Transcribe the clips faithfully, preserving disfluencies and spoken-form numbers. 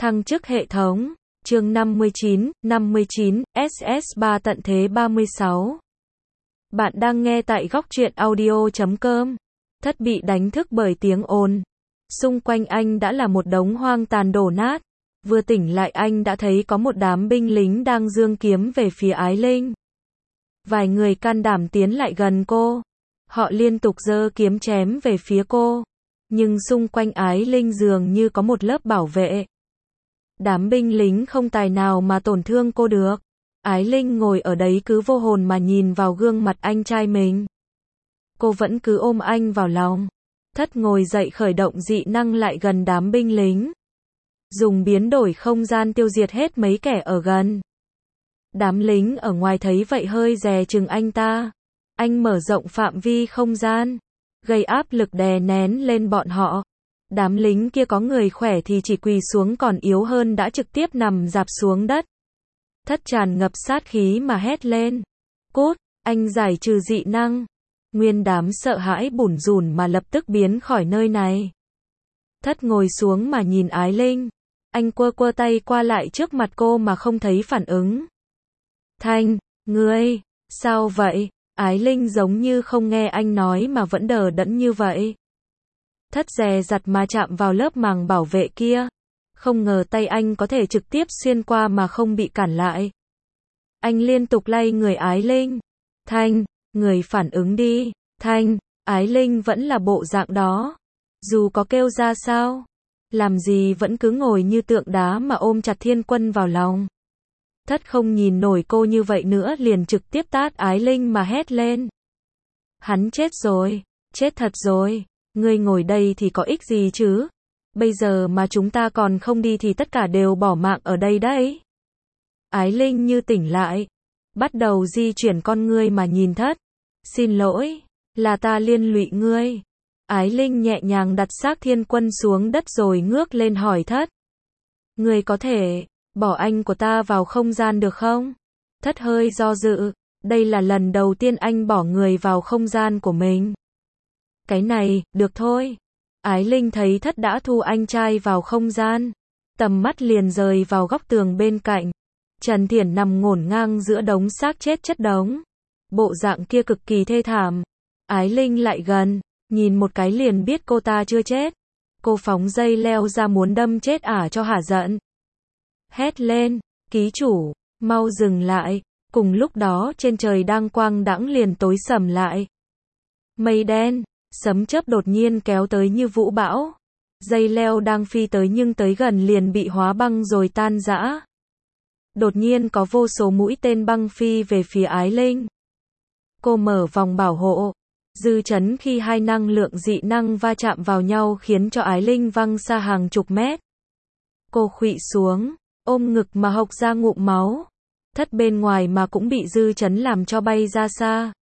Thăng chức hệ thống. Chương năm mươi chín, năm mươi chín, S S ba tận thế ba mươi sáu. Bạn đang nghe tại góc truyện audio chấm com. Thất bị đánh thức bởi tiếng ồn. Xung quanh anh đã là một đống hoang tàn đổ nát. Vừa tỉnh lại anh đã thấy có một đám binh lính đang giương kiếm về phía Ái Linh. Vài người can đảm tiến lại gần cô. Họ liên tục giơ kiếm chém về phía cô. Nhưng xung quanh Ái Linh dường như có một lớp bảo vệ. Đám binh lính không tài nào mà tổn thương cô được. Ái Linh ngồi ở đấy cứ vô hồn mà nhìn vào gương mặt anh trai mình. Cô vẫn cứ ôm anh vào lòng. Thất ngồi dậy khởi động dị năng lại gần đám binh lính. Dùng biến đổi không gian tiêu diệt hết mấy kẻ ở gần. Đám lính ở ngoài thấy vậy hơi dè chừng anh ta. Anh mở rộng phạm vi không gian, gây áp lực đè nén lên bọn họ. Đám lính kia có người khỏe thì chỉ quỳ xuống, còn yếu hơn đã trực tiếp nằm rạp xuống đất. Thất tràn ngập sát khí mà hét lên. Cút, anh giải trừ dị năng. Nguyên đám sợ hãi bủn rủn mà lập tức biến khỏi nơi này. Thất ngồi xuống mà nhìn Ái Linh. Anh quơ quơ tay qua lại trước mặt cô mà không thấy phản ứng. Thanh, ngươi, sao vậy? Ái Linh giống như không nghe anh nói mà vẫn đờ đẫn như vậy. Thất dè dặt mà chạm vào lớp màng bảo vệ kia. Không ngờ tay anh có thể trực tiếp xuyên qua mà không bị cản lại. Anh liên tục lay người Ái Linh. Thanh, người phản ứng đi. Thanh, Ái Linh vẫn là bộ dạng đó. Dù có kêu ra sao, làm gì vẫn cứ ngồi như tượng đá mà ôm chặt Thiên Quân vào lòng. Thất không nhìn nổi cô như vậy nữa, liền trực tiếp tát Ái Linh mà hét lên. Hắn chết rồi, chết thật rồi. Ngươi ngồi đây thì có ích gì chứ? Bây giờ mà chúng ta còn không đi thì tất cả đều bỏ mạng ở đây đấy. Ái Linh như tỉnh lại, bắt đầu di chuyển con ngươi mà nhìn Thất. Xin lỗi, là ta liên lụy ngươi. Ái Linh nhẹ nhàng đặt xác Thiên Quân xuống đất rồi ngước lên hỏi Thất. Ngươi có thể bỏ anh của ta vào không gian được không? Thất hơi do dự, đây là lần đầu tiên anh bỏ người vào không gian của mình. Cái này, được thôi. Ái Linh thấy Thất đã thu anh trai vào không gian. Tầm mắt liền rời vào góc tường bên cạnh. Trần Thiển nằm ngổn ngang giữa đống xác chết chất đống. Bộ dạng kia cực kỳ thê thảm. Ái Linh lại gần, nhìn một cái liền biết cô ta chưa chết. Cô phóng dây leo ra muốn đâm chết ả cho hả giận. Hét lên, ký chủ, mau dừng lại. Cùng lúc đó trên trời đang quang đãng liền tối sầm lại. Mây đen, sấm chớp đột nhiên kéo tới như vũ bão. Dây leo đang phi tới nhưng tới gần liền bị hóa băng rồi tan rã. Đột nhiên có vô số mũi tên băng phi về phía Ái Linh. Cô mở vòng bảo hộ. Dư chấn khi hai năng lượng dị năng va chạm vào nhau khiến cho Ái Linh văng xa hàng chục mét. Cô khuỵu xuống, ôm ngực mà hộc ra ngụm máu. Thất bên ngoài mà cũng bị dư chấn làm cho bay ra xa.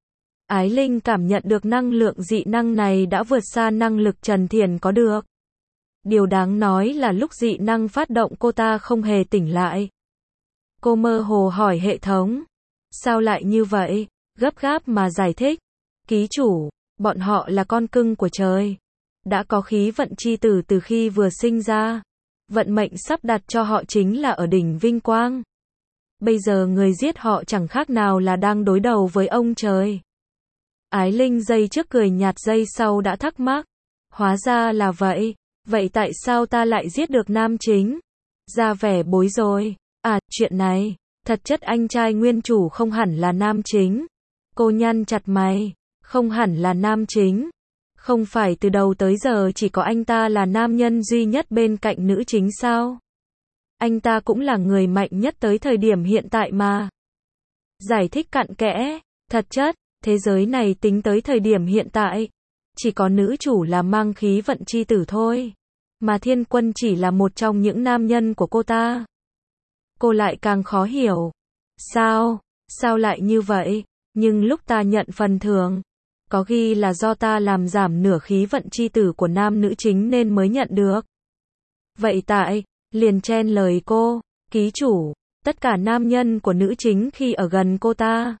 Ái Linh cảm nhận được năng lượng dị năng này đã vượt xa năng lực Trần Thiển có được. Điều đáng nói là lúc dị năng phát động cô ta không hề tỉnh lại. Cô mơ hồ hỏi hệ thống. Sao lại như vậy? Gấp gáp mà giải thích. Ký chủ, bọn họ là con cưng của trời. Đã có khí vận chi tử từ khi vừa sinh ra. Vận mệnh sắp đặt cho họ chính là ở đỉnh vinh quang. Bây giờ người giết họ chẳng khác nào là đang đối đầu với ông trời. Ái Linh giây trước cười nhạt, giây sau đã thắc mắc. Hóa ra là vậy. Vậy tại sao ta lại giết được nam chính? Ra vẻ bối rối. À, chuyện này, thật chất anh trai nguyên chủ không hẳn là nam chính. Cô nhăn chặt mày. Không hẳn là nam chính. Không phải từ đầu tới giờ chỉ có anh ta là nam nhân duy nhất bên cạnh nữ chính sao? Anh ta cũng là người mạnh nhất tới thời điểm hiện tại mà. Giải thích cặn kẽ. Thật chất, thế giới này tính tới thời điểm hiện tại, chỉ có nữ chủ là mang khí vận chi tử thôi. Mà Thiên Quân chỉ là một trong những nam nhân của cô ta. Cô lại càng khó hiểu. Sao? Sao lại như vậy? Nhưng lúc ta nhận phần thưởng, có ghi là do ta làm giảm nửa khí vận chi tử của nam nữ chính nên mới nhận được. Vậy tại, liền chen lời cô, ký chủ, tất cả nam nhân của nữ chính khi ở gần cô ta,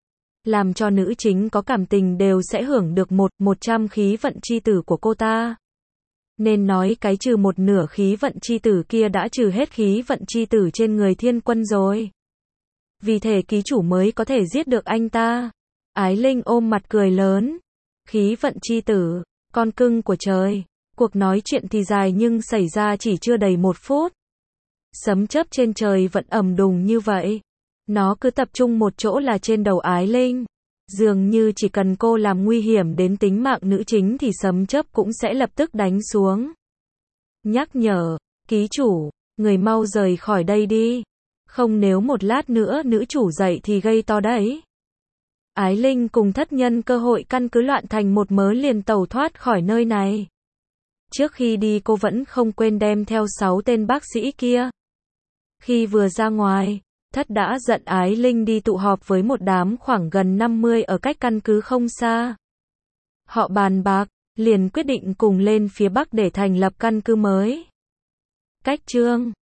làm cho nữ chính có cảm tình đều sẽ hưởng được một, một trăm khí vận chi tử của cô ta. Nên nói cái trừ một nửa khí vận chi tử kia đã trừ hết khí vận chi tử trên người thiên quân rồi. Vì thể ký chủ mới có thể giết được anh ta. Ái Linh ôm mặt cười lớn. Khí vận chi tử, con cưng của trời. Cuộc nói chuyện thì dài nhưng xảy ra chỉ chưa đầy một phút. Sấm chớp trên trời vẫn ầm đùng như vậy. Nó cứ tập trung một chỗ là trên đầu Ái Linh. Dường như chỉ cần cô làm nguy hiểm đến tính mạng nữ chính thì sấm chớp cũng sẽ lập tức đánh xuống. Nhắc nhở, ký chủ, người mau rời khỏi đây đi. Không nếu một lát nữa nữ chủ dậy thì gây to đấy. Ái Linh cùng thất nhân cơ hội căn cứ loạn thành một mớ liền tẩu thoát khỏi nơi này. Trước khi đi cô vẫn không quên đem theo sáu tên bác sĩ kia. Khi vừa ra ngoài, thất đã dẫn Ái Linh đi tụ họp với một đám khoảng gần năm mươi ở cách căn cứ không xa. Họ bàn bạc, liền quyết định cùng lên phía Bắc để thành lập căn cứ mới. Cách chương